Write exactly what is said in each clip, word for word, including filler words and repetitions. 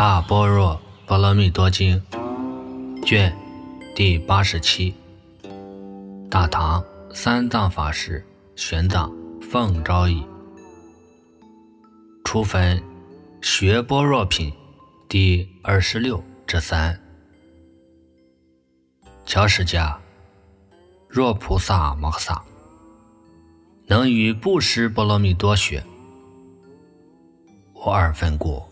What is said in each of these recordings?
大般若波罗蜜多经卷第八十七，大唐三藏法师玄奘奉诏译，初分学般若品第二十六之三。乔释迦，若菩萨摩诃萨能于布施波罗蜜多学，无二分故；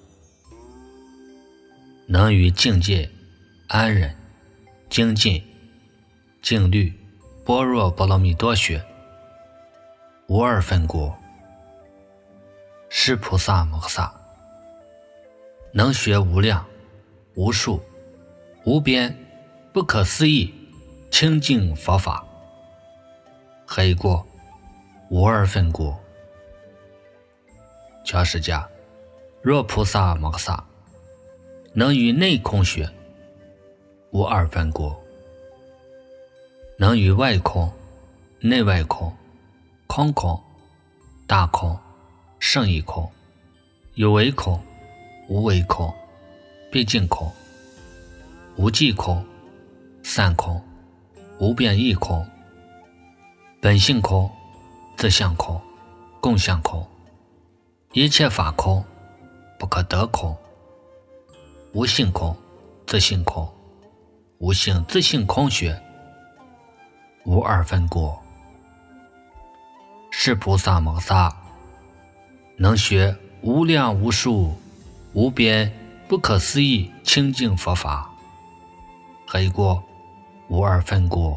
能于境界安忍精进静虑般若波罗蜜多学，无二分故。是菩萨摩诃萨能学无量无数无边不可思议清净佛法，何以故？无二分故。乔释迦，若菩萨摩诃萨能于内空学，无二分故；能于外空内外空空空大空胜义空有为空无为空毕竟空无际空散空无变异空本性空自相空共相空一切法空不可得空无性空自性空无性自性空学，无二分故。是菩萨摩诃萨能学无量无数无边不可思议清净佛法，何以故？无二分故。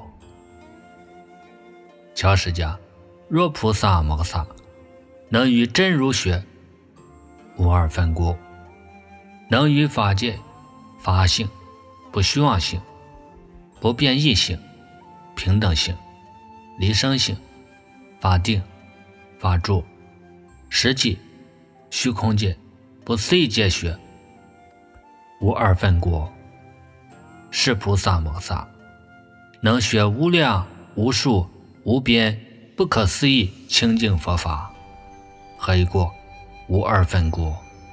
乔释迦，若菩萨摩诃萨能于真如学，无二分故；能于法界法性不虚妄性不变异性平等性离生性法定法住实际虚空界不思议界学，无二分故。是菩萨摩诃萨能学无量无数无边不可思议清净佛法，何以故？无二分故。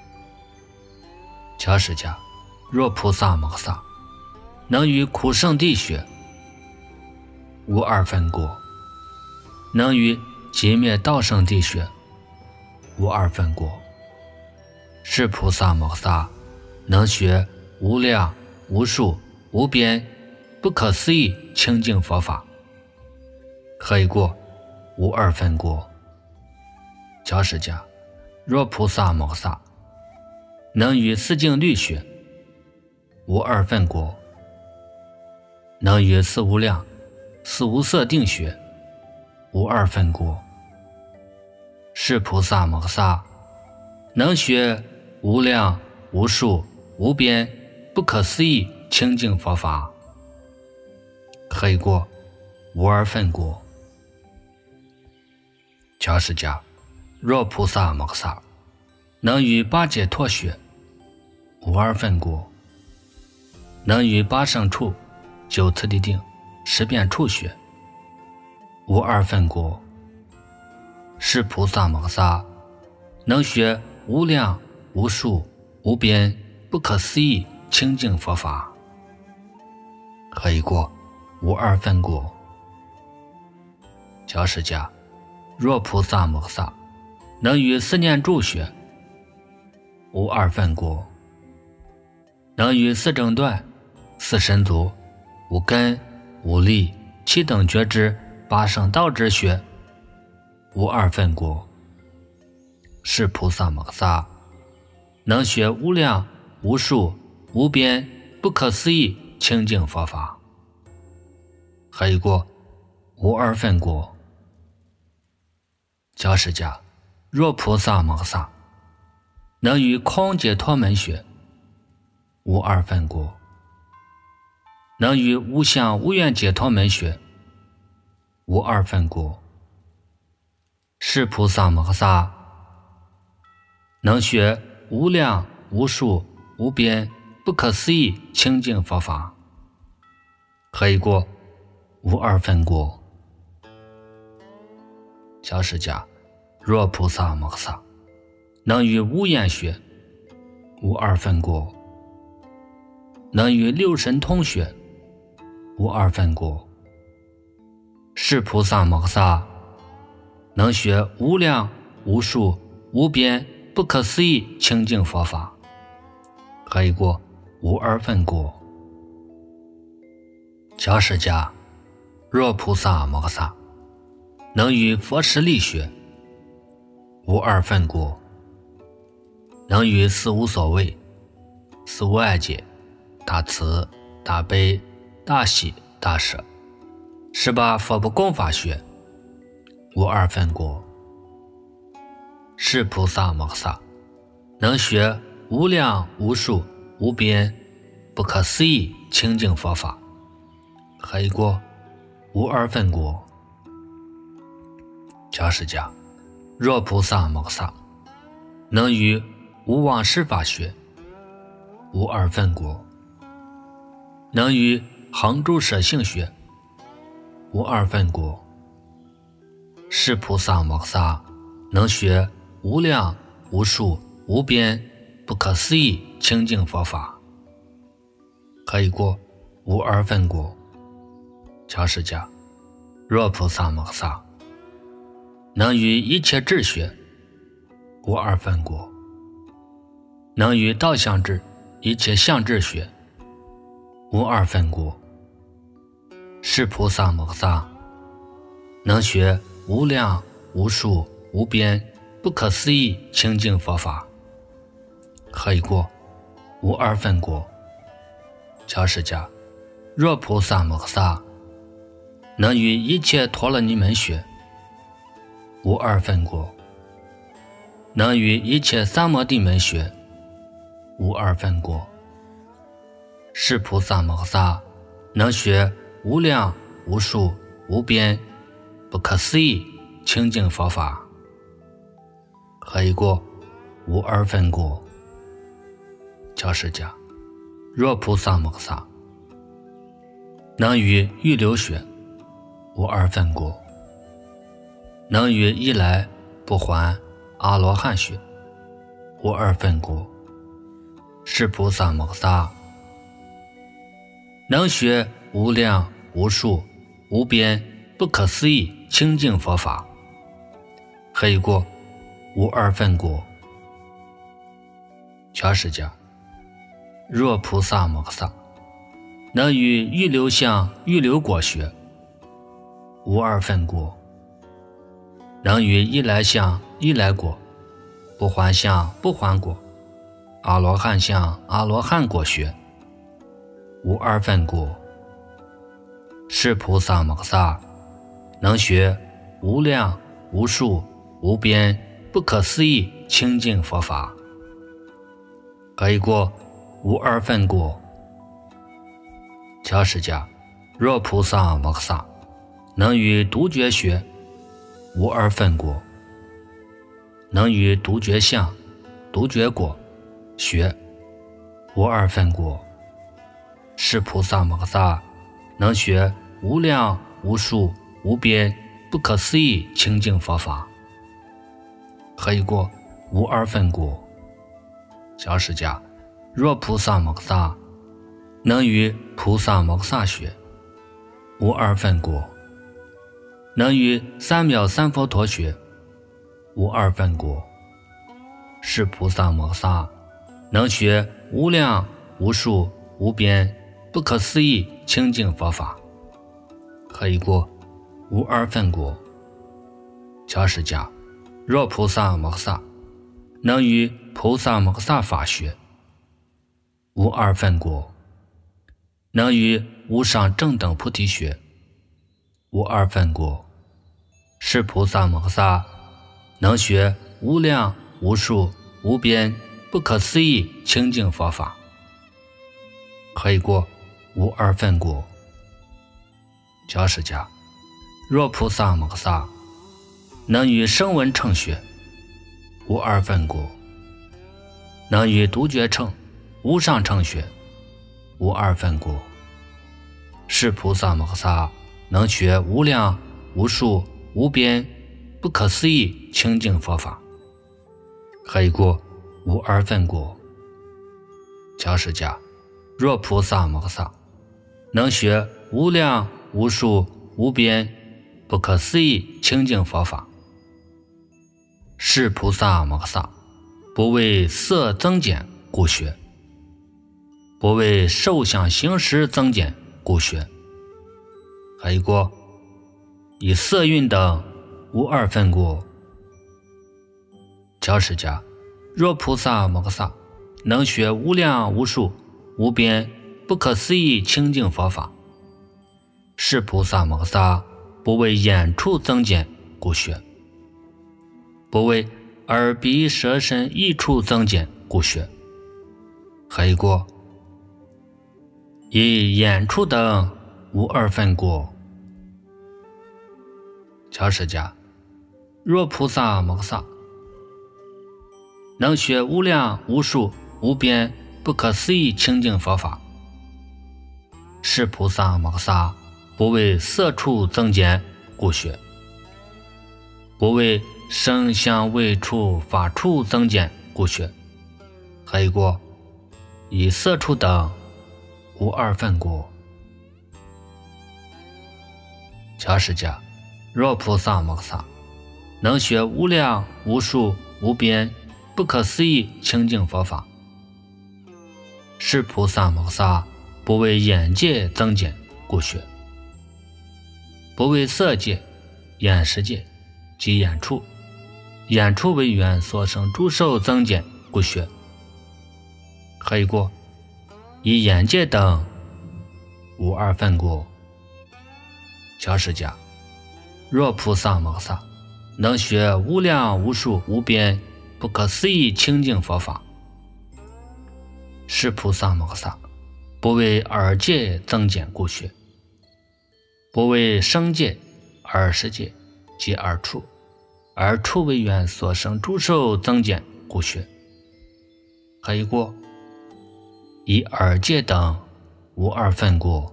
乔释迦，若菩萨摩诃萨能于苦圣地学，无二分故；能于极灭道圣地学，无二分故。是菩萨摩诃萨能学无量无数无边不可思议清净佛法，何以故？无二分故。乔释迦，若菩萨摩诃萨能于四静虑学，无二分故；能于四无量四无色定学，无二分故。是菩萨摩诃萨能学无量无数无边不可思议清净佛法，何以故？无二分故。乔释迦，若菩萨摩诃萨能于八解脱学，无二分故；能于八胜处九次第定十变处学，无二分故。是菩萨摩诃萨能学无量无数无边不可思议清净佛法，何以故？无二分故。乔释迦，若菩萨摩诃萨能于四念住学，无二分故；能于四正断四神足五根五力七等觉知八圣道之学，无二分故。是菩萨摩诃萨能学无量无数无边不可思议清净佛法，何以故？无二分故。乔释迦，若菩萨摩诃萨能于空解脱门学，无二分故；能于无相无愿解脱门学，无二分故。是菩萨摩诃萨能学无量无数无边不可思议清净佛法，何以故？无二分故。乔释迦，若菩萨摩诃萨能于无眼学，无二分故； 能与六神通学，无二分果。是菩萨摩诃萨能学无量无数无边不可思议清净佛法，可以过无二分果。小释迦若菩萨摩诃萨能与佛持力学，无二分果。能与四无所谓、四无碍解、大慈、大悲、大喜、大舍十八佛不共法学，无二分果。是菩萨摩诃萨能学无量无数无边不可思议清净佛法，可以过无二分果。小释迦若菩萨摩诃萨能与无妄施法学，无二分果。能与恒住舍性学，无二分果。是菩萨摩诃萨能学无量无数无边不可思议清净佛法，可以过无二分果。小释迦若菩萨摩诃萨能与一切智学，无二分果。能与道相智一切相智学，无二分果。是菩萨摩诃萨能学无量无数无边不可思议清净佛法，可以过无二分果。小释迦若菩萨摩诃萨能与一切陀罗尼门学，无二分果。能与一切三摩地门学，无二分果。是菩萨摩诃萨能学无量无数无边不可思议清净佛法，可以过无二分果。小释迦若菩萨摩诃萨能与预流学，无二分果。能与一来不还阿罗汉学，无二分果。是菩萨摩诃萨能学无量无数无边不可思议清净佛法，可以过无二分果。小释迦若菩萨摩诃萨能与预流相预流果学，无二分果。能与一来相一来果不还相不还果阿罗汉相阿罗汉果学，无二分果。是菩萨摩诃萨能学无量无数无边不可思议清净佛法，可以过无二分果。小释迦若菩萨摩诃萨能与独觉学，无二分果。能与独觉相独觉果学，无二分果。是菩萨摩诃萨能学无量无数无边不可思议清净佛法，可以过无二分果。小释迦若菩萨摩诃萨能与菩萨摩诃萨学，无二分果。能与三藐三佛陀学，无二分果。是菩萨摩诃萨能学无量无数无边不可思议清净佛法，可以过无二分果。小释迦若菩萨摩诃萨能与菩萨摩诃萨法学，无二分果。能与无上正等菩提学，无二分果。是菩萨摩诃萨能学无量无数无边不可思议清净佛法，可以过无二分果。小释迦若菩萨摩诃萨能与声闻乘学，无二分果。能与独觉乘无上乘学，无二分果。是菩萨摩诃萨能学无量无数无边不可思议清净佛法，可以过无二分果。小释迦若菩萨摩诃萨能学无量无数无边不可思议清净佛法，是菩萨摩诃萨不为色增减故学，不为受想行识增减故学。还有过以色蕴等无二分故。教释迦，若菩萨摩诃萨能学无量无数无边不可思议清净佛法，是菩萨摩诃萨不为眼处增减故学，不为耳鼻舌身意处增减故学。还有过以眼处等无二分故。教释迦，若菩萨摩诃萨能学无量无数无边不可思议清净佛法，是菩萨摩诃萨不为色处增减故学，不为声香味触法处增减故学。还有过以色处等无二分故。教释迦，若菩萨摩诃萨能学无量无数无边不可思议清净佛法，是菩萨摩诃萨不为眼界增减故学，不为色界眼识界及眼处眼处为缘所生诸受增减故学。还有过以眼界等无二分故。教释迦，若菩萨摩诃萨能学无量无数无边不可思议清净佛法，是菩萨摩诃萨不为耳界增减故学，不为声界耳识界及耳处耳处为缘所生诸受增减故学。还有过以耳界等无二分故。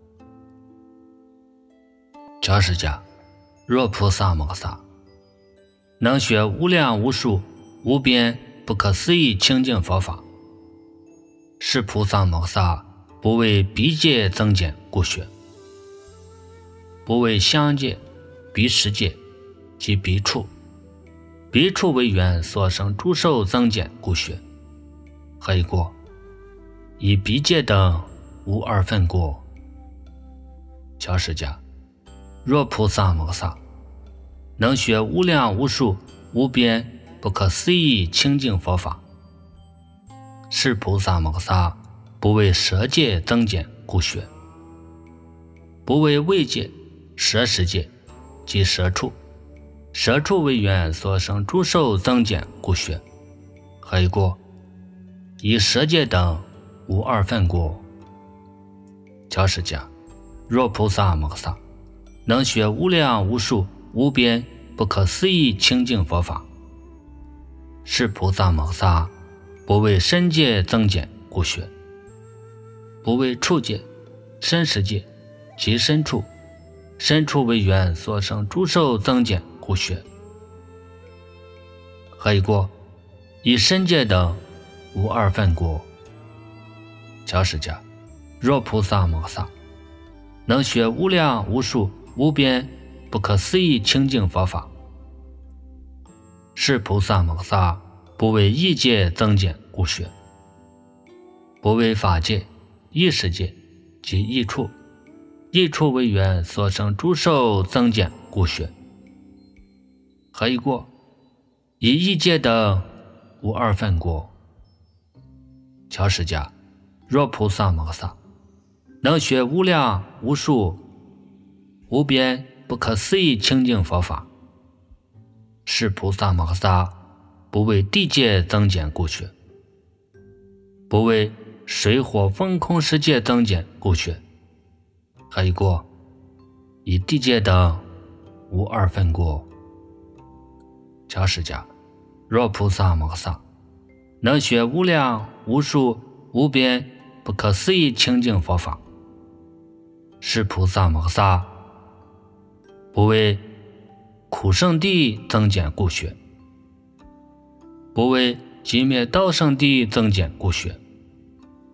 教释迦，若菩萨摩诃萨能学无量无数无边不可思议清净佛法，是菩萨摩诃萨不为鼻界增减故学，不为香界鼻识界及鼻处鼻处为缘所生诸受增减故学。还有过以鼻界等无二分故。教释迦，若菩萨摩诃萨能学无量无数无边不可思议清净佛法，是菩萨摩诃萨不为舌界增减故学，不为味界舌识界及舌处舌处为缘所生诸受增减故学。还有过以舌界等无二分故。教释迦，若菩萨摩诃萨能学无量无数无边不可思议清净佛法，是菩萨摩诃萨不为身界增减故学，不为处界身识界及身处身处为缘所生诸受增减故学。还有过以身界等无二分故。教释迦，若菩萨摩诃萨能学无量无数无边不可思议清净佛法，是菩萨摩诃萨不为意界增减故学，不为法界意识界及意处意处为缘所生诸受增减故学。还有过以意界等无二分故。教释迦，若菩萨摩诃萨能学无量无数无边不可思议清净佛法，是菩萨摩诃萨不为地界增减故学，不为水火风空世界增减故学。还有过以地界等无二分故。教释迦，若菩萨摩诃萨能学无量无数无边不可思议清净佛法，是菩萨摩诃萨不为苦圣地增减故学，不为极灭道圣地增减故学。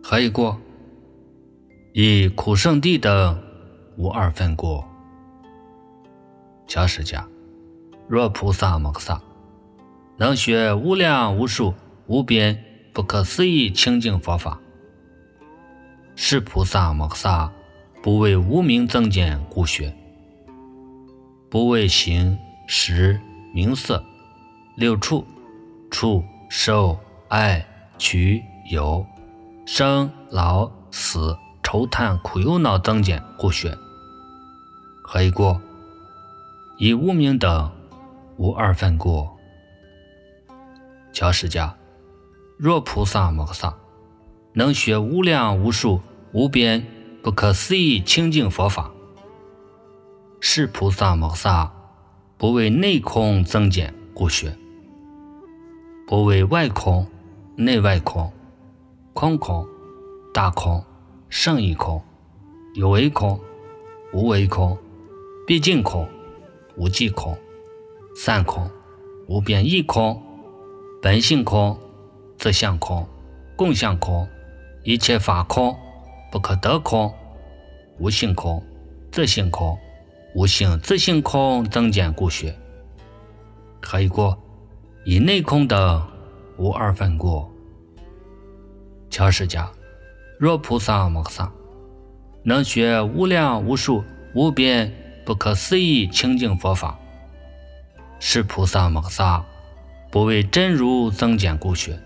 何以过？以苦圣地等无二分过。小释迦，若菩萨摩诃萨能学无量无数无边不可思议清净佛法，是菩萨摩诃萨不为无名增减故学，不为形识名色六处触受爱取有生老死愁叹苦忧恼增减故学。何以过？以无名等无二分过。小释迦，若菩萨摩诃萨能学无量无数无边不可思议清净佛法，是菩萨摩诃萨不为内空增减故学，不为外空内外空空空大空胜义空有为空无为空毕竟空无际空散空无边异空本性空自相空共相空一切法空不可得空无性空自性空无性自性空增减故学。何以过？以内空等无二分过。小释迦，若菩萨摩诃萨能学无量无数无边不可思议清净佛法，是菩萨摩诃萨不为真如增减故学，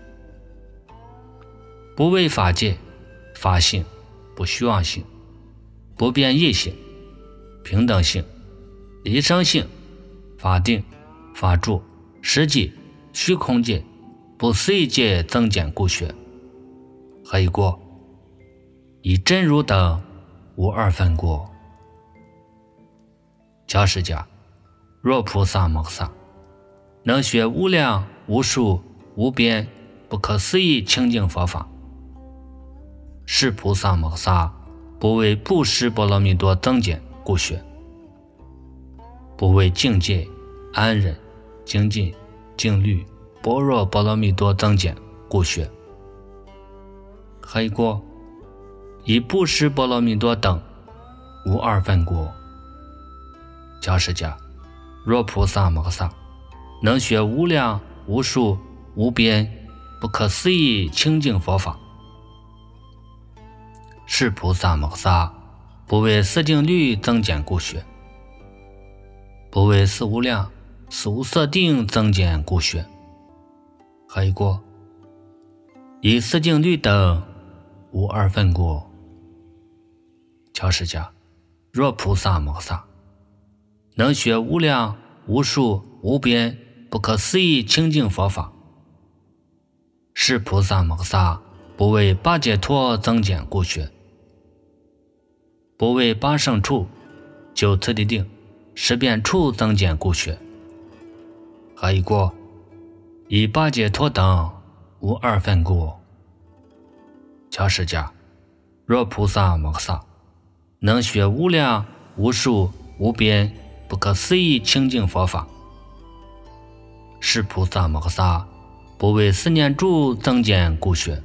不为法界法性不虚妄性不变异性平等性离生性法定法住实际虚空界不思议界增减故学。何以过？以真如等无二分过。小释迦，若菩萨摩诃萨能学无量无数无边不可思议清净佛法，是菩萨摩诃萨不为布施波罗蜜多增减故学，不为境界安忍精进静虑般若波罗蜜多增减故学。何以过？以布施波罗蜜多等无二分过。小释迦，若菩萨摩诃萨能学无量无数无边不可思议清净佛法，是菩萨摩诃萨不为四净律增减故学，不为四无量四无色定增减故学。何以过？以四净律等无二分过。小释迦，若菩萨摩诃萨能学无量无数无边不可思议清净佛法，是菩萨摩诃萨不为八解脱增减故学，不为八胜处九次第定十变处增减故学。何以过？以八解脱等无二分过。小释迦，若菩萨摩诃萨能学无量无数无边不可思议清净佛法，是菩萨摩诃萨不为四念住增减故学，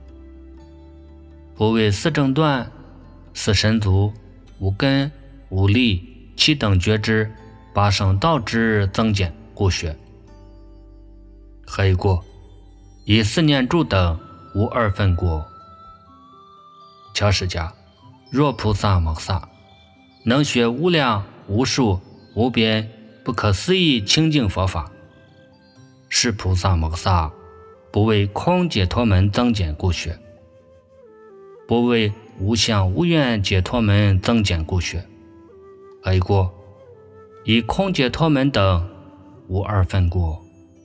不为四正断四神足无根无力七等觉知八圣道之增减故学。何以过？以四念住等无二分过。小释迦，若菩萨摩诃萨能学无量无数无边不可思议清净佛法，是菩萨摩诃萨不为空解脱门增减故学，不为无相无愿解脱门增减故学。何以过？以空解脱门等无二分过。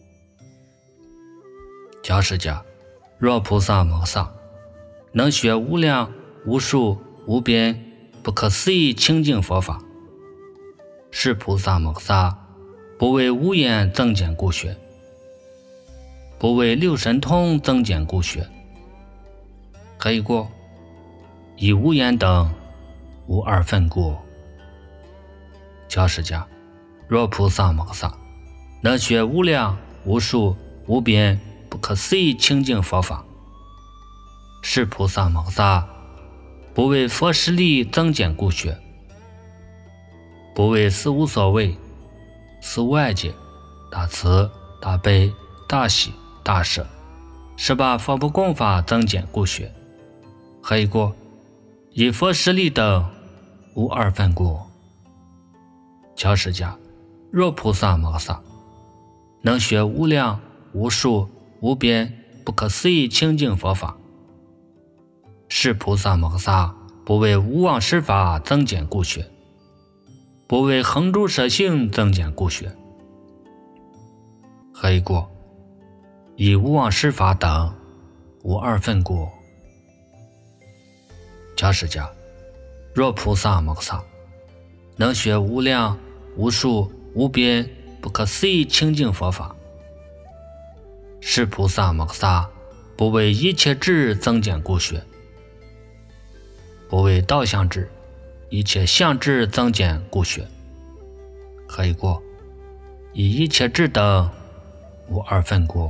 小释迦，若菩萨摩诃萨能学无量无数无边不可思议清净佛法，是菩萨摩诃萨不为无眼增减故学，不为六神通增减故学。何以过？以无眼等无二分过。小释迦，若菩萨摩诃萨能学无量无数无边不可思议清净佛法， 是菩萨摩萨，不为佛势力增减故学，不为四无所谓，四外界大慈大悲大喜大舍，是把佛不共法增减故学。何以故？以佛势力等无二分故。乔释迦，若菩萨摩萨能学无量无数无边不可思议清净佛法，是菩萨摩萨不为无妄施法增减故学，不为恒诸舍性增减故学。何以故？以无妄施法等无二分故。乔释迦，若菩萨摩萨能学无量无数无边不可思议清净佛法，是菩萨摩萨不为一切智增减故学，不为道相智一切相智增减故学。何以故？以一切智等无二分故。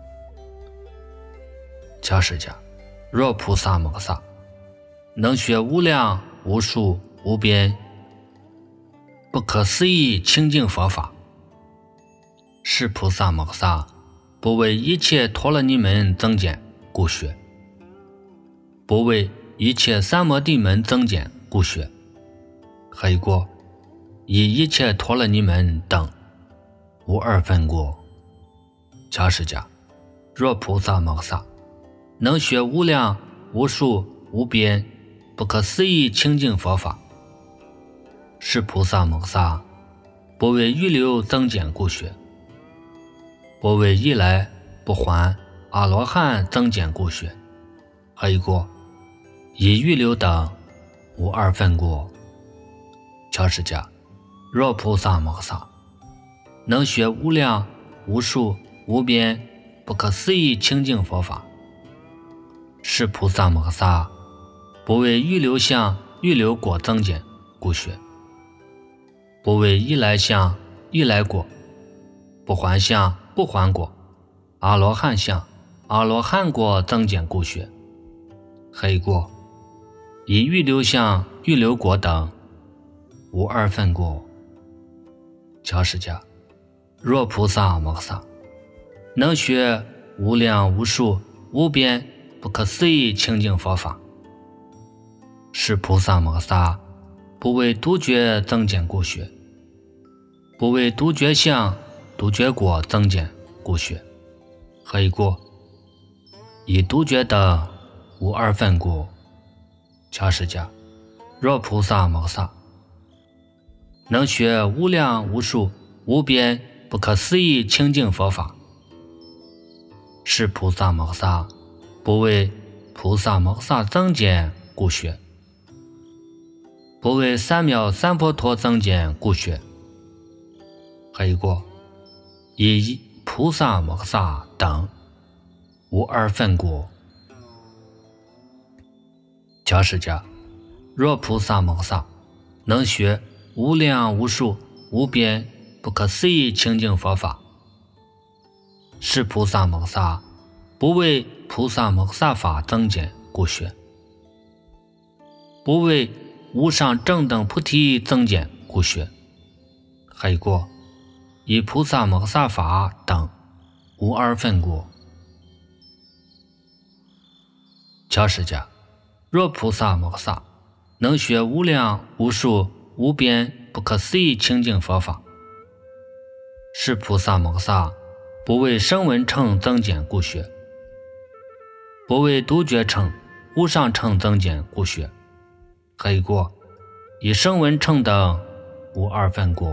乔释迦，若菩萨摩萨能学无量无数无边不可思议清净佛法，是菩萨摩萨不为一切陀罗尼门增减故学，不为一切三摩地门增减故学。何以故？以一切陀罗尼门等无二分故。乔释迦，若菩萨摩萨能学无量无数无边不可思议清净佛法，是菩萨摩萨不为预流增减故学，不为一来不还阿罗汉增减故学。何以故？以预流等无二分故。乔释迦，若菩萨摩萨能学无量无数无边不可思议清净佛法，是菩萨摩萨不为预流相预流果增减故学，不为一来相一来果不还相不还果阿罗汉相阿罗汉果增减故学。何以故？以预流相预流果等无二分故。乔释迦，若菩萨摩萨能学无量无数无边不可思议清净佛法，是菩萨摩萨不为独觉增减故学，不为独觉相独觉果增减故学。何以故？以独觉等无二分故。乔释迦，若菩萨摩萨能学无量无数无边不可思议清净佛法，是菩萨摩萨不为菩萨摩萨增减故学，不为三藐三菩陀增减故学。何以故？以菩萨摩萨等无二分故。乔释迦，若菩萨摩萨能学无量无数无边不可思议清净佛法，是菩萨摩萨不为菩萨摩萨法增减故学，不为无上正等菩提增减故学。何以故？以菩萨摩萨法等无二分故。乔释迦，若菩萨摩萨能学无量无数无边不可思议清净佛法，是菩萨摩萨不为声闻乘增减故学，不为独觉乘无上乘增减故学。何以故？以声闻乘等无二分故。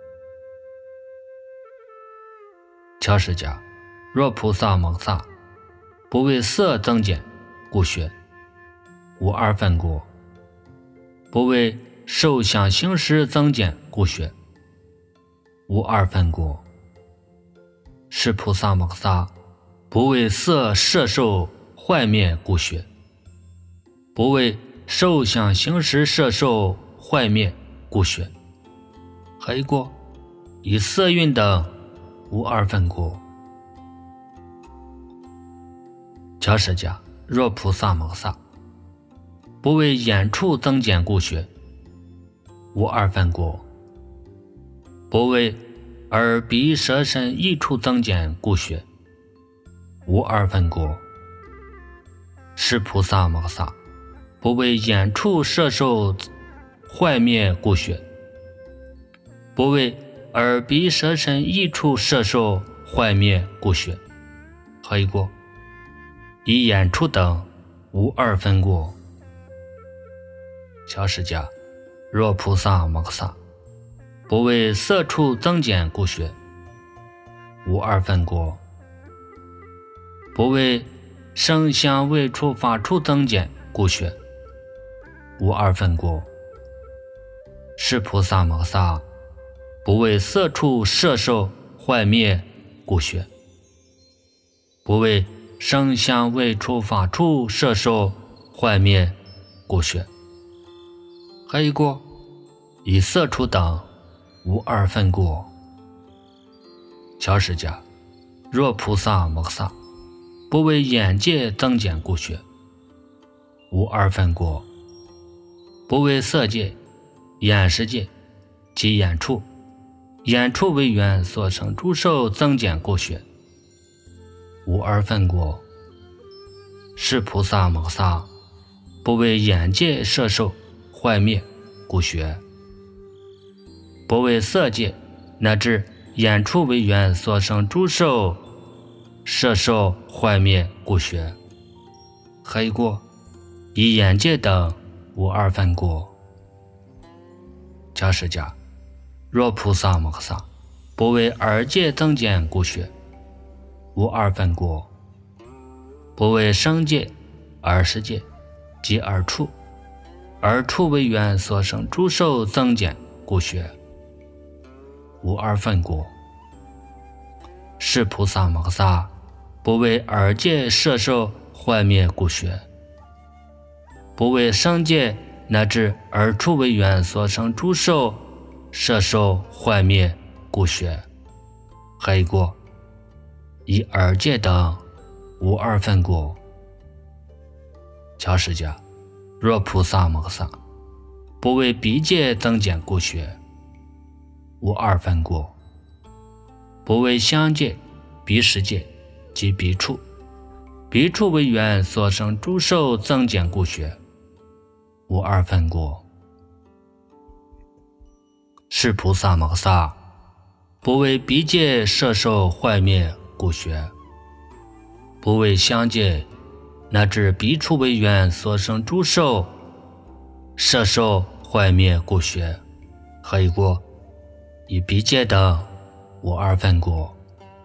乔释迦，若菩萨摩萨不为色增减故学，无二分故；不为受想行识增减故学，无二分故。是菩萨摩萨不为色摄受坏灭故学，不为受想行识摄受坏灭故学。何以故？以色蕴等无二分故。乔释迦， 若菩萨摩萨，不为眼处增减故学，无二分过；不为耳鼻舌身意处增减故学，无二分过。是菩萨摩萨，不为眼处摄受坏灭故学，不为耳鼻舌身意处摄受坏灭故学，何以过？以眼处等无二分过。小释迦，若菩萨摩萨，不为色处增减故学，无二分过；不为声香味触法处增减故学，无二分过。是菩萨摩萨，不为色处摄受坏灭故学，不为声香味触法处摄受坏灭故学，何以过？以色处等无二分过。小释迦，若菩萨摩萨，不为眼界增减故学，无二分过；不为色界、眼识界及眼处、眼处为缘所生诸受增减故学，无二分过。是菩萨摩萨，不为眼界摄受坏灭故学，不为色界乃至眼处为缘所生诸受摄受坏灭故学，何以过？以眼界等无二分过。小释迦，若菩萨摩萨，不为耳界增减故学，无二分过；不为声界、耳识界及耳处、耳处为缘所生诸受增减故学，无二分过。是菩萨摩萨，不为耳界摄受坏灭故学，不为声界乃至耳处为缘所生诸受摄受坏灭故学，何以过？以耳界等无二分过。小释迦，若菩萨摩萨，不为鼻界增减故学，无二分过；不为香界、鼻识界及鼻处、鼻处为缘所生诸受增减故学，无二分过。是菩萨摩萨，不为鼻界摄受坏灭故学，不为香界乃至鼻处为缘所生诸受摄受坏灭故学，何以过？以鼻界等无二分过。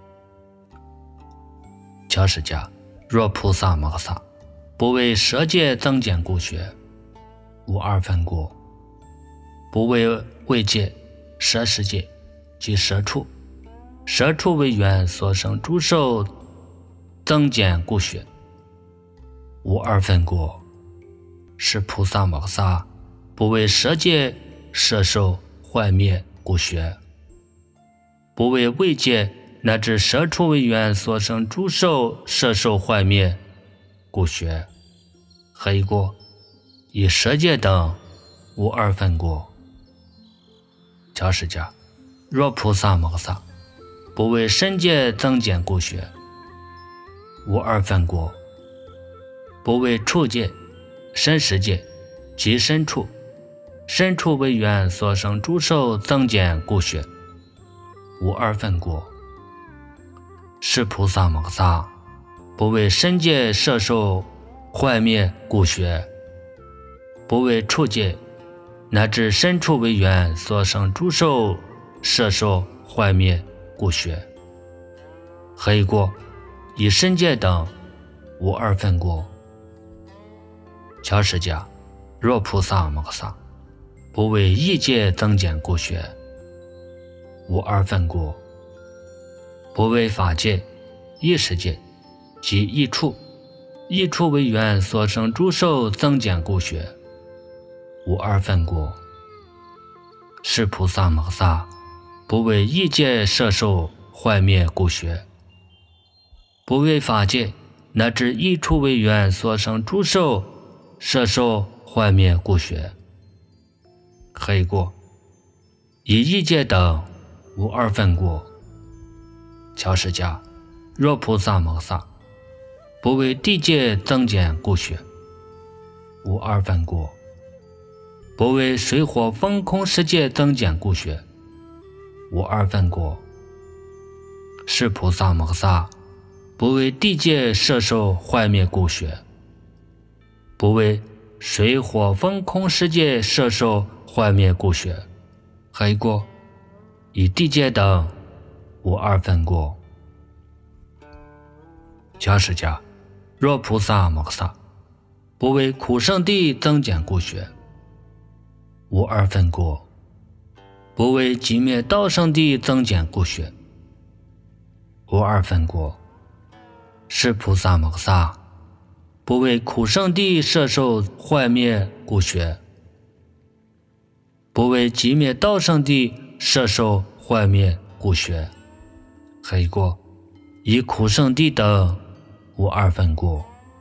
小释迦，若菩萨摩萨，不为舌界增减故学，无二分过；不为味界、舌识界及舌处、舌处为缘所生诸受增减故学，无二分过。是菩萨摩萨，不为舌界摄受坏灭故学，不为味界乃至舌处为缘所生诸受摄受坏灭故学，何以过？以舌界等无二分过。小释迦，若菩萨摩萨，不为身界增减故学，无二分过；不为处界、身识界及身处、身处为缘所生诸受增减故学，无二分过。是菩萨摩萨，不为身界摄受坏灭故学，不为处界乃至身处为缘所生诸受摄受坏灭故学，何以过？以身界等无二分过。小释迦，若菩萨摩萨，不为意界增减故学，无二分过；不为法界、意识界及意处、意处为缘所生诸受增减故学，无二分过。是菩萨摩萨，不为意界摄受坏灭故学，不为法界乃至一处为缘所生诸受摄受坏灭故学。黑过以一界等无二分过。乔释迦，若菩萨摩萨不为地界增减故学，无二分过；不为水火风空世界增减故学，无二分过；是菩萨摩萨不为地界摄受坏灭故学，不为水火风空世界摄受坏灭故学，黑过以地界等无二分过。乔释迦，若菩萨摩萨不为苦圣地增减故学，无二分过；不为寂灭道圣地增减故学，无二分过。是菩萨摩萨不为苦圣地摄受坏灭故学，不为寂灭道圣地摄受坏灭故学，黑过以苦圣地等无二分过。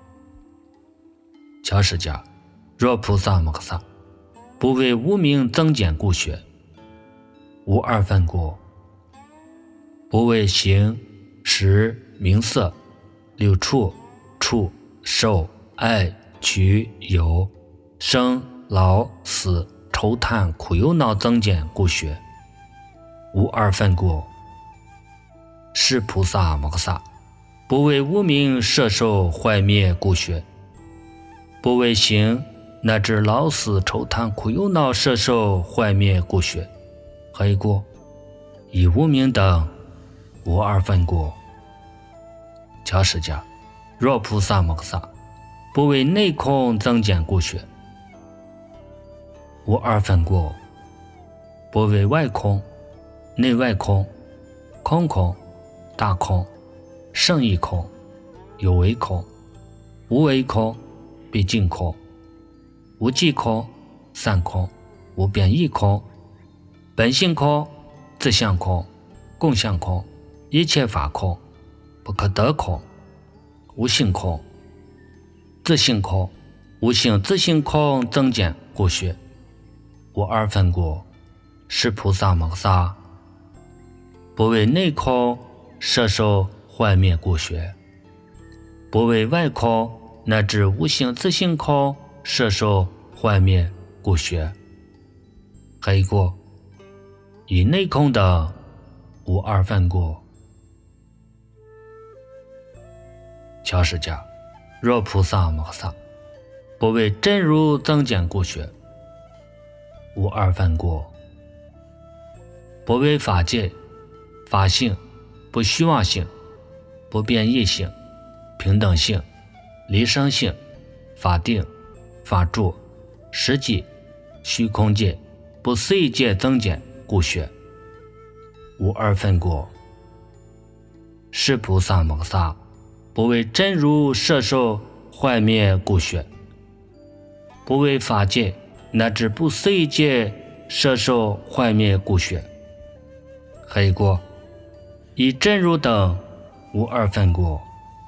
乔释迦，若菩萨摩萨不为无明增减故学，无二分过；不为形识名色六处触受爱取有生老死愁叹苦忧恼增减故学，无二分过。是菩萨摩萨不为无明摄受坏灭故学，不为行乃至老死愁叹苦忧恼摄受坏灭故学，黑过以无明等无二分过。乔释迦，若菩萨摩萨不为内空增减故学，无二分过；不为外空、内外空、空空、大空、胜义空、有为空、无为空、毕竟空、无记空、散空、无变异空、本性空、自相空、共相空、一切法空、不可得空、无性空、自性空、无性自性空增减故学，无二分过。是菩萨摩萨不为内空摄受坏灭故学，不为外空乃至无性自性空摄受坏灭故学，黑过以内空等无二分过。乔释迦，若菩萨摩萨不为真如增减故学，无二分过；不为法界、法性、不虚妄性、不变异性、平等性、离生性、法定、法住、实际、虚空界、不思议界增减故学，无二分过。是菩萨摩萨不为真如摄受坏灭故学，不为法界乃至不思议界摄受坏灭故学，黑过以真如等无二分过。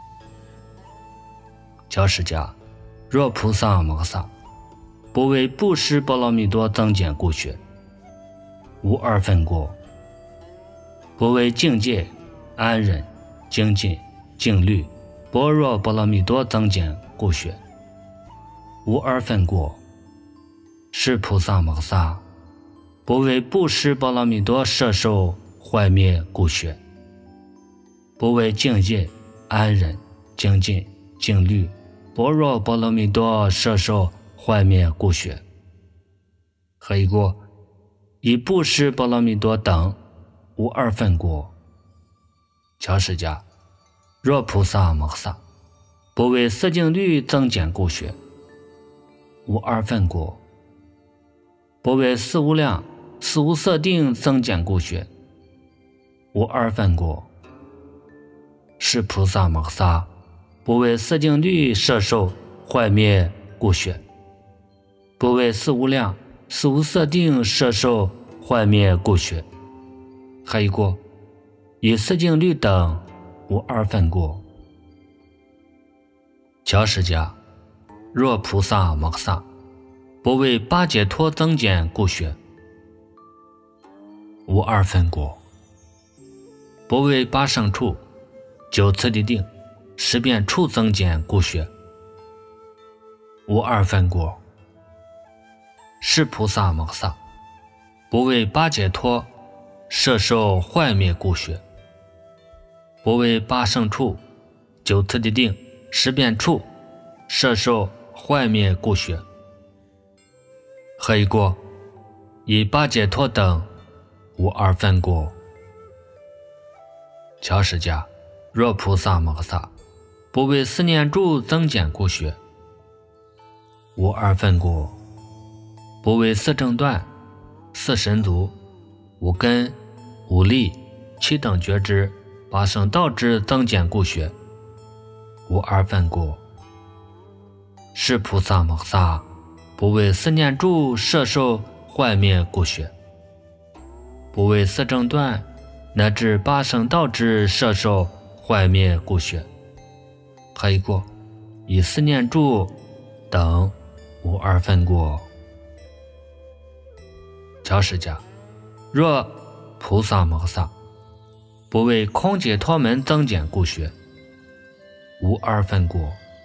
乔释迦，若菩萨摩萨不为布施波罗蜜多增减故学，无二分过；不为境界、安忍、精进、静虑、般若波罗蜜多增减故学，无二分过。是菩萨摩萨不为布施波罗蜜多摄受坏灭故学，不为境界、安忍、精进、静虑、般若波罗蜜多摄受坏灭故学，黑过以布施波罗蜜多等无二分过。乔释迦，若菩萨摩萨不为色净律增减故学，无二分过；不为四无量、四无色定增减故学，无二分过。是菩萨摩萨不为色净律摄受坏灭故学，不为四无量、四无色定摄受坏灭故学，黑过以色净律等无二分过。 乔释迦，若菩萨摩诃萨不为八解脱增减故学，无二分果；不为八胜处、九次第定、十变处增减故学，无二分果；是菩萨摩诃萨不为八解脱摄受坏灭故学，不为八胜处、九次第定、十变处摄受坏灭故学，何以过？以八解脱等无二分果。乔释迦，若菩萨摩诃萨不为四念住增减故学，无二分果；不为四正断、四神足、五根、五力、七等觉知、八圣道之增减故学，无二分果。是菩萨摩诃萨不为四念住摄受坏灭故学，不为四正断乃至八圣道之摄受坏灭故学，何以过？以四念住等无二分果。乔释迦，若菩萨摩诃萨不为空解脱门增减故学，无二分果；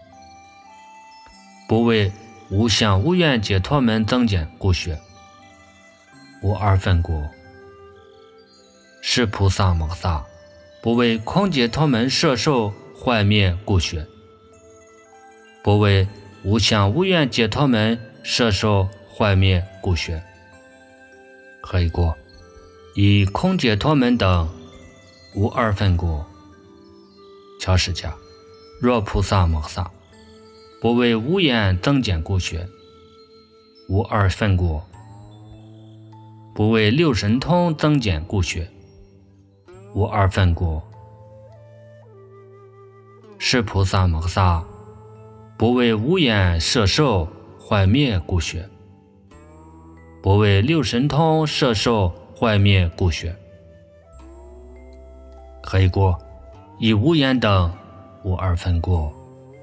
不为无相无愿解脱门增减故学，无二分果。是菩萨摩诃萨不为空解脱门摄受坏灭故学，不为无相无愿解脱门摄受坏灭故学，何以过？以空解脱门等无二分果。乔释迦，若菩萨摩诃萨不为无眼增减故学，无二分果；不为六神通增减故学，无二分果。是菩萨摩诃萨不为无眼摄受坏灭故学，不为六神通摄受坏灭故学，何以过？以无眼等无二分果。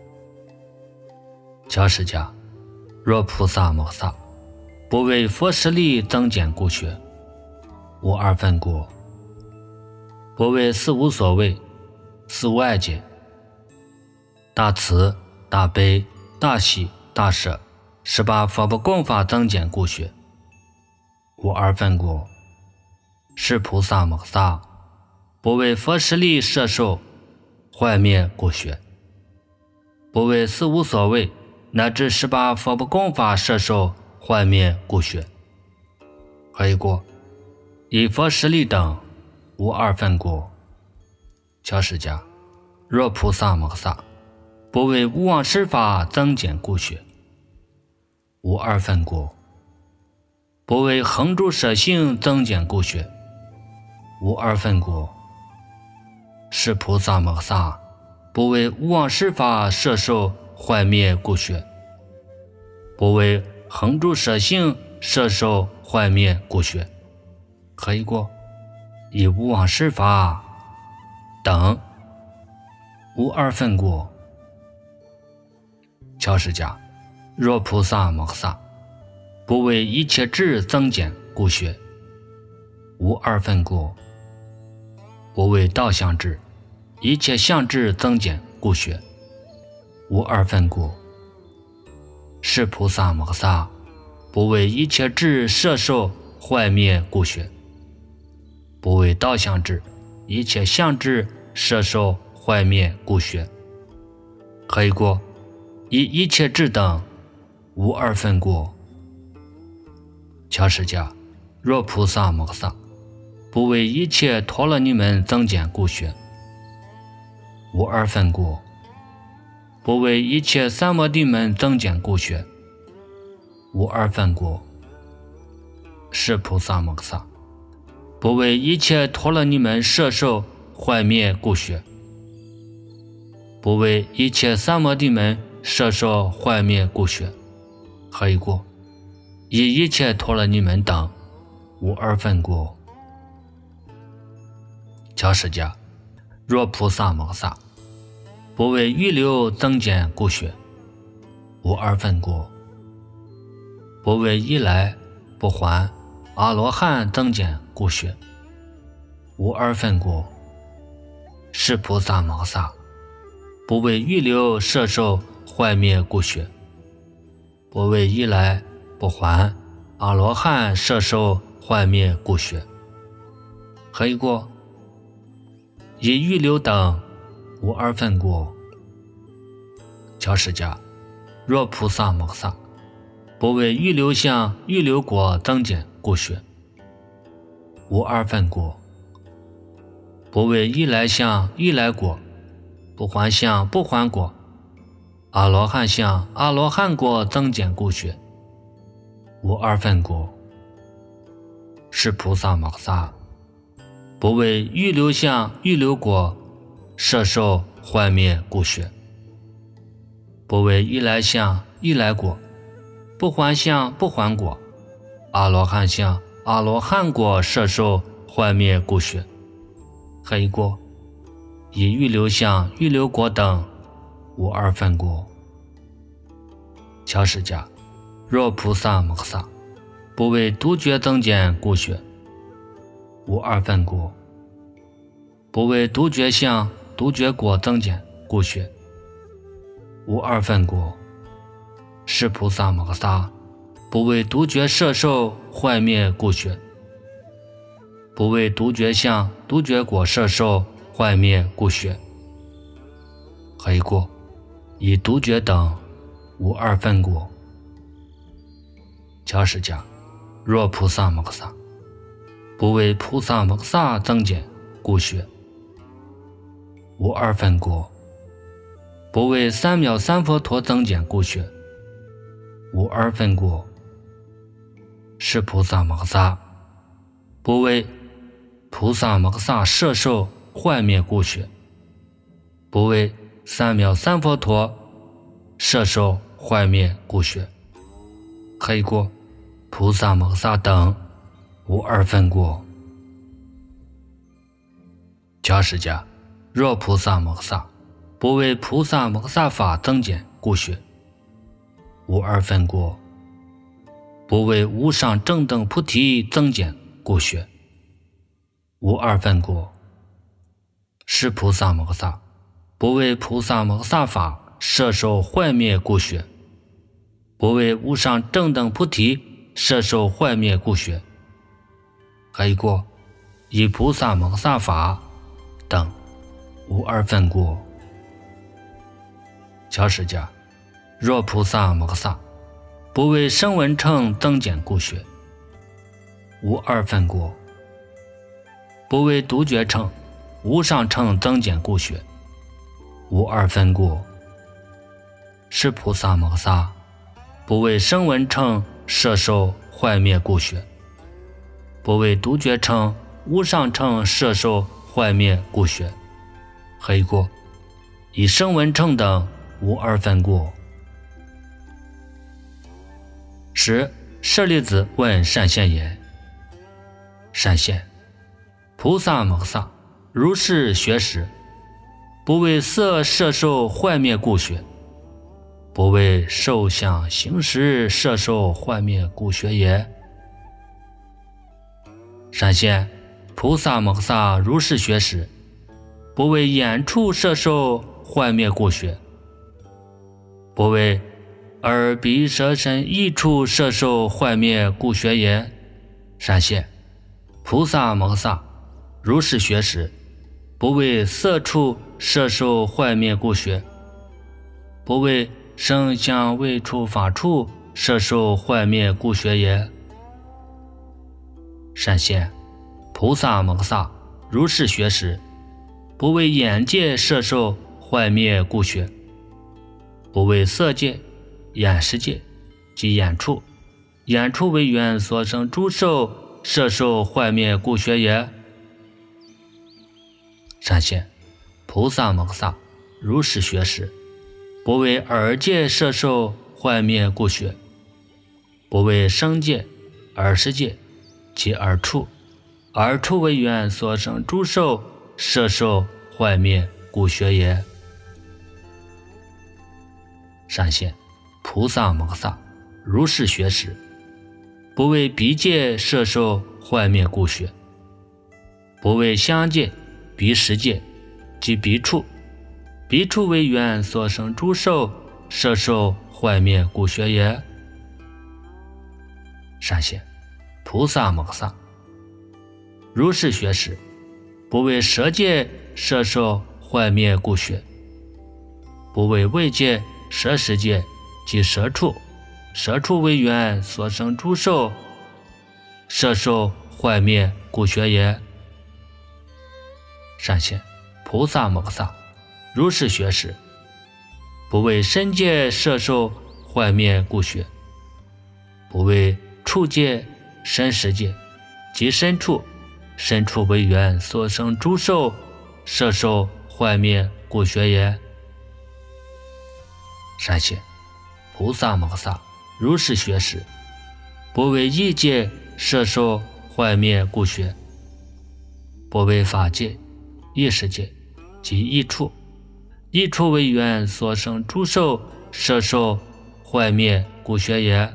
乔释迦，若菩萨摩诃萨不为佛实力增减故学，无二分果；不为四无所谓、四无碍解、大慈、大悲、大喜、大舍十八佛不共法增减故学，无二分果。是菩萨摩诃萨不为佛实力摄受坏灭故学，不为四无所谓乃至十八佛不共法摄受坏灭故学，何以过？以佛实力等无二分果。乔释迦，若菩萨摩诃萨不为无妄施法增减故学，无二分果；不为恒住舍性增减故学，无二分果。是菩萨摩诃萨不为无妄施法摄受坏灭故学，不为恒住舍性摄受坏灭故学，何以过？以无妄施法等无二分果。乔释迦，若菩萨摩诃萨不为一切智增减故学，无二分果；不为道相智、一切相智增减故学，无二分果。是菩萨摩诃萨不为一切智摄受坏灭故学，不为道相智、一切相智摄受坏灭故学，何以过？以一切智等无二分果。乔释迦，若菩萨摩诃萨不为一切陀罗尼门增减故学，无二分果；不为一切三摩地门增减故学，无二分果。是菩萨摩诃萨不为一切陀罗尼门摄受坏灭故学，不为一切三摩地门摄受坏灭故学，何以过？以一切陀罗尼门等无二分果。乔释迦，若菩萨摩诃萨不为预流增减故学，无二分故。不为一来不还阿罗汉增减故学，无二分故。是菩萨摩萨不为预流摄受坏灭故学，不为一来不还阿罗汉摄受坏灭故学。何以故？以预流等无二分故。教释迦，若菩萨摩萨不为预流相预流果增减故学，无二分故。不为一来相一来果，不还相不还果，阿罗汉相阿罗汉果增减故学，无二分故。是菩萨摩萨不为预流相预流果摄受坏灭故学，不为一来相一来果，不还相不还果，阿罗汉相阿罗汉果摄受坏灭故学。何以故？以预流相预流果等无二分故。教释迦，若菩萨摩萨不为独觉增减故学，无二分故。不为独觉相独觉果增减故学，无二分故。是菩萨摩萨不为独觉摄受坏灭故学，不为独觉相独觉果摄受坏灭故学。何以故？以独觉等无二分故。教释迦，若菩萨摩萨不为菩萨摩萨增减故学，无二分故。不为三藐三佛陀增减故学，无二分故。是菩萨摩萨不为菩萨摩萨摄受坏灭故学，不为三藐三佛陀摄受坏灭故学。何以故？菩萨摩萨等无二分故。教释迦，若菩萨摩萨不为菩萨摩萨法增减故学，无二分故。不为无上正等菩提增减故学，无二分故。是菩萨摩萨不为菩萨摩萨法摄受坏灭故学，不为无上正等菩提摄受坏灭故学。何以故？以菩萨摩萨法等无二分故。教释迦，若菩萨摩萨不为声闻乘增减故学，无二分故。不为独觉乘无上乘增减故学，无二分故。是菩萨摩萨不为声闻乘摄受坏灭故学，不为独觉乘无上乘摄受坏灭故学。何以故？以声闻乘等无二分故。十舍利子问善现言：善现，菩萨摩萨如是学时，不为色摄受坏灭故学，不为受想行识摄受坏灭故学也。善现，菩萨摩萨如是学时，不为眼处摄受坏灭故学，不为耳鼻舌身意处摄受坏灭故学也。善现，菩萨摩萨如是学时，不为色处摄受坏灭故学，不为声香味触法处摄受坏灭故学也。善现，菩萨摩萨如是学时，不为眼界摄受坏灭故学，不为色界眼识界及眼处眼处为缘所生诸受摄受坏灭故学也。善现，菩萨摩萨如是学时，不为耳界摄受坏灭故学，不为声界耳识界及耳处耳处为缘所生诸受摄受坏灭故学也。 善现菩萨摩诃萨如是学时，不为彼界摄受坏灭故学，不为相界彼时界及彼处，彼处为缘所生诸受摄受坏灭故学也。善现菩萨摩诃萨如是学时，不为舍界摄受坏灭故学，不为位界舍时界及舍处，舍处为缘所生诸受摄受坏灭故学也。善现菩萨摩诃萨如是学时，不为身界摄受坏灭故学，不为处界身时界及身处，身处为缘所生诸受摄受坏灭故学也。善现菩萨摩诃萨如是学时，不为意界摄受坏灭故学，不为法界意识界及意处，意处为缘所生诸受摄受坏灭故学也。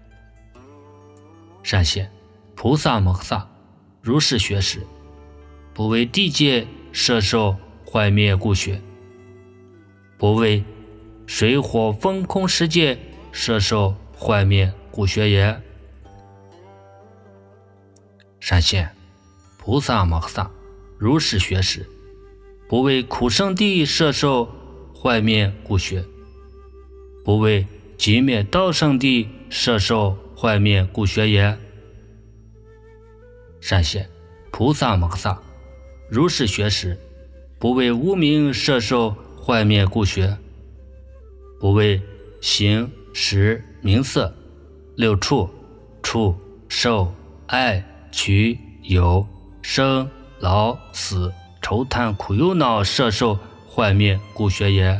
善现菩萨摩诃萨如是学时，不为地界摄受坏灭故学，不为水火风空世界摄受坏灭故学也。善现菩萨摩诃萨如是学时，不为苦圣地摄受坏灭故学，不为极灭道圣地摄受坏灭故学也。善现菩萨摩诃萨如是学时，不为无明摄受坏灭故学，不为形识名色六处触受爱取有生老死愁贪苦忧恼摄受坏灭故学也。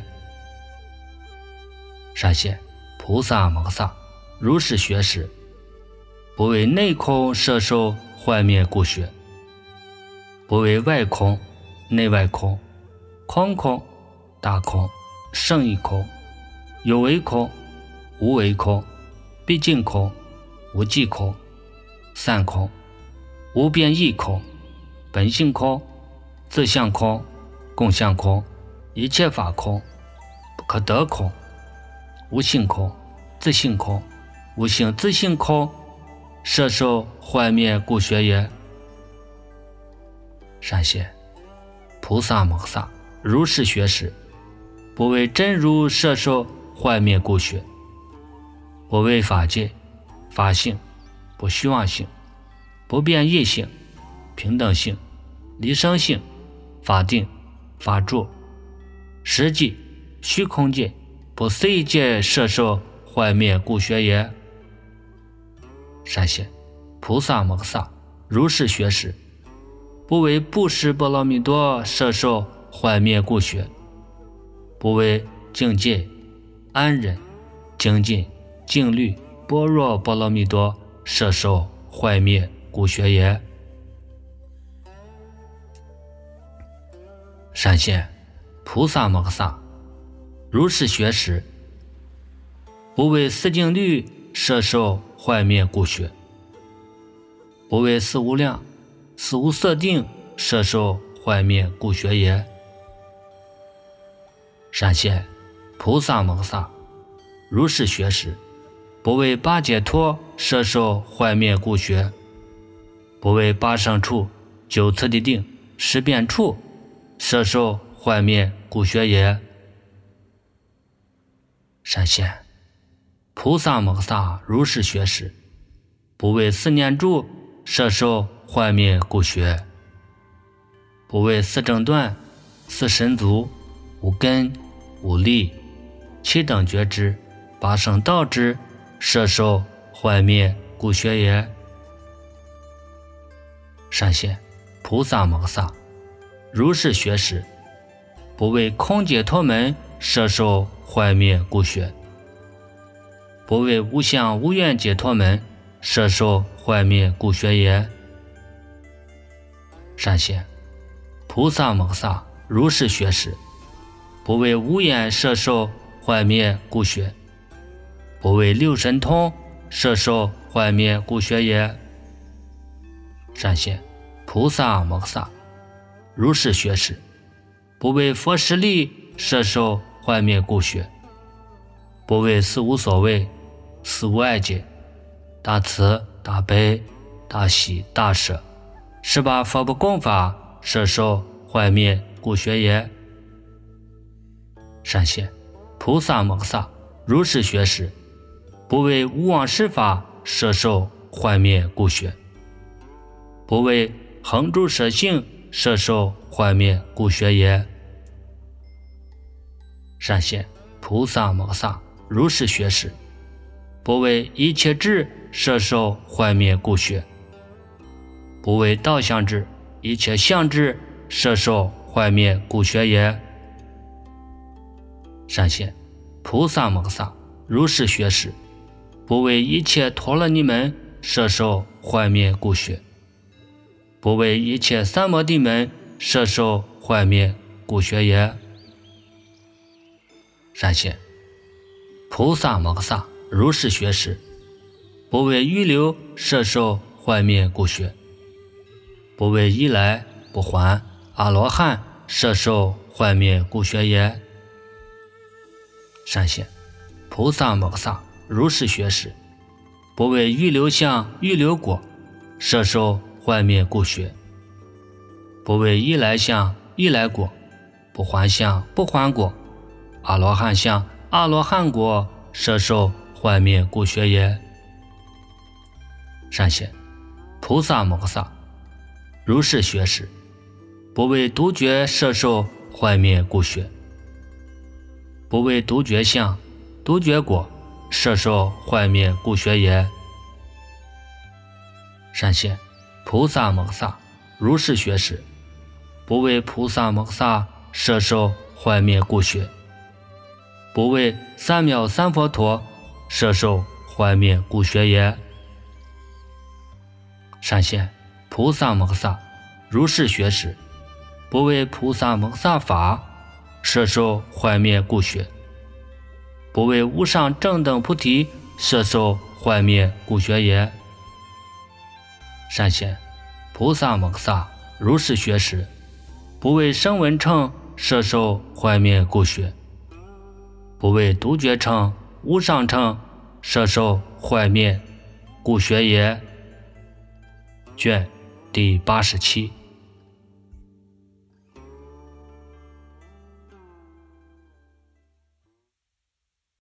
善现菩萨摩诃萨如是学时，不为内空摄受坏灭故学，不为外空内外空空空大空胜义空有为空无为空毕竟空无际空散空无边异空本性空自相空共相空一切法空不可得空无性空自性空无性自性空摄受坏灭故学也。善现菩萨摩诃萨如是学时，不为真如摄受坏灭故学，不为法界法性不虚妄性不变异性平等性离生性法定法住实际虚空界不思议界摄受坏灭故学也。善现菩萨摩诃萨如是学时，不为布施波罗蜜多摄受坏灭故学，不为境界安忍精进静虑般若波罗蜜多摄受坏灭故学也。善现菩萨摩诃萨如是学时，不为四净律摄受坏灭故学，不为四无量四无色定摄受坏灭故学也。善现菩萨摩诃萨如是学时，不为八解脱摄受坏灭故学，不为八胜处九次第定十变处摄受坏灭故学也。善现菩萨摩诃萨如是学时，不为四念住摄受坏灭故学，不为四正断四神足五根五力七等觉知八圣道之摄受坏灭故学也。善现菩萨摩诃萨如是学时，不为空解脱门摄受坏灭故学，不为无相无愿解脱门摄受坏灭故学也。善现菩萨摩诃萨如是学时，不为无眼摄受坏灭故血，不为六神通，摄受坏灭故血也。善现菩萨摩诃萨如是学识，不为佛实力，摄受坏灭故血，不为四无所谓，四无碍解，大慈大悲大喜大舍，是把佛不共法，摄受坏灭故血也。善现菩萨摩诃萨如是学识，不为无妄施法，摄受坏灭故血，不为恒住舍性，摄受坏灭故血也。善现菩萨摩诃萨如是学识，不为一切智，摄受坏灭故血，不为道相智，一切相智，摄受坏灭故血也。善现菩萨摩诃萨如是学识，不为一切陀罗尼门，摄受坏灭故血，不为一切三摩地门，摄受坏灭故血也。善现菩萨摩诃萨如是学识，不为预流，摄受坏灭故血，不为依来不还阿罗汉，摄受坏灭故血也。善现菩萨摩诃萨如是学识，不为预流相预流果，摄受坏灭故血，不为依来相依来果，不还相不还果，阿罗汉相阿罗汉果，摄受坏灭故血也。善现菩萨摩诃萨如是学识，不为独觉，摄受坏灭故血，不为独觉相独觉果，摄受坏灭故血也。善现菩萨摩诃萨如是学识，不为菩萨摩诃萨，摄受坏灭故血，不为三藐三佛陀，摄受坏灭故血也。善现菩萨摩诃萨如是学识，不为菩萨摩诃萨法，摄受坏灭故血，不为无上正等菩提，摄受坏灭故血也。善现菩萨摩诃萨如是学识，不为声闻乘，摄受坏灭故血，不为独觉乘无上乘，摄受坏灭故血也。卷第八十七。